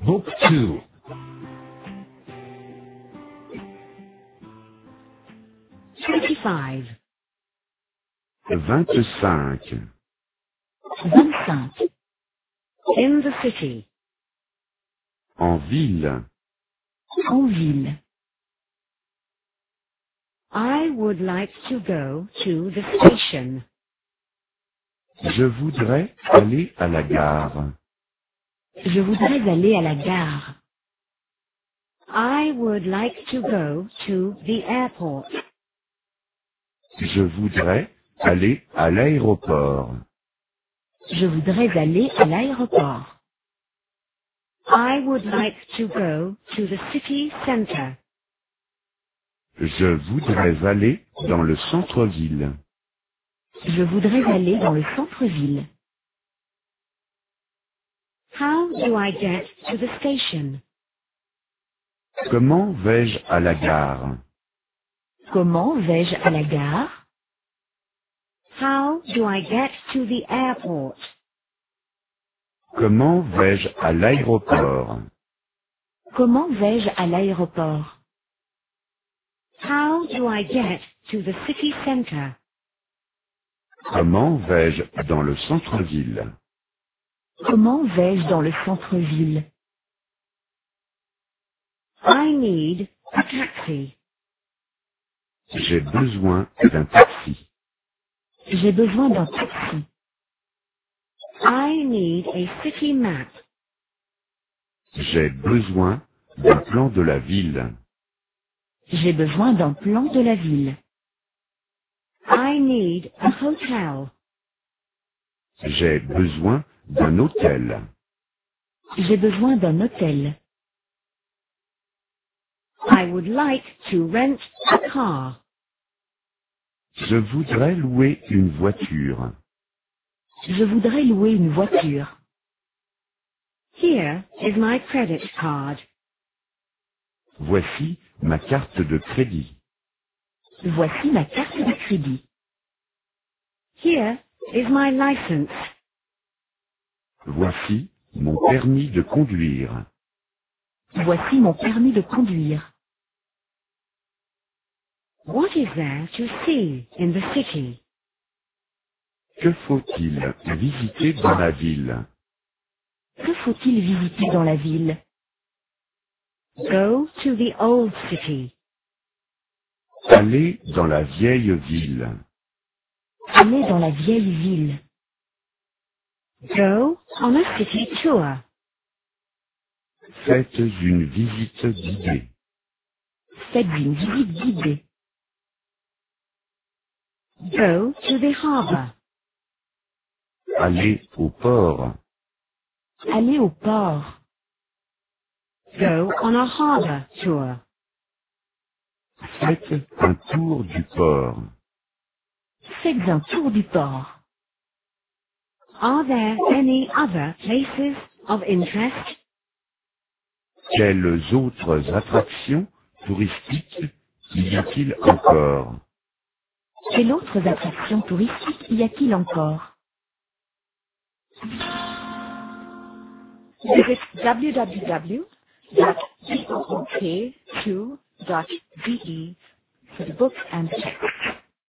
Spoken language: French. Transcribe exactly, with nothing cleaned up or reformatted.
Book two. twenty-five. vingt-cinq. vingt-cinq. In the city. En ville. En ville. I would like to go to the station. Je voudrais aller à la gare. Je voudrais aller à la gare. I would like to go to the airport. Je voudrais aller à l'aéroport. Je voudrais aller à l'aéroport. I would like to go to the city center. Je voudrais aller dans le centre-ville. Je voudrais aller dans le centre-ville. How do I get to the station? Comment vais-je à la gare? Comment vais-je à la gare? How do I get to the airport? Comment vais-je à l'aéroport? Comment vais-je à l'aéroport? How do I get to the city center? Comment vais-je dans le centre-ville? Comment vais-je dans le centre-ville? I need a taxi. J'ai besoin d'un taxi. J'ai besoin d'un taxi. I need a city map. J'ai besoin d'un plan de la ville. J'ai besoin d'un plan de la ville. I need a hotel. J'ai besoin d'un hôtel. J'ai besoin d'un hôtel. I would like to rent a car. Je voudrais louer une voiture. Je voudrais louer une voiture. Here is my credit card. Voici ma carte de crédit. Voici ma carte de crédit. Here is my license. Voici mon permis de conduire. Voici mon permis de conduire. What is there to see in the city? Que faut-il visiter dans la ville? Que faut-il visiter dans la ville? Go to the old city. Aller dans la vieille ville. Aller dans la vieille ville. Go on a city tour. Faites une visite guidée. Faites une visite guidée. Go to the harbor. Aller au port. Aller au port. Go on a harbor tour. Faites un tour du port. Faites un tour du port. Are there any other places of interest? Quelles autres attractions touristiques y a-t-il encore? Quelles autres attractions touristiques y a-t-il encore? Visit w w w dot book two dot d e for the book and text.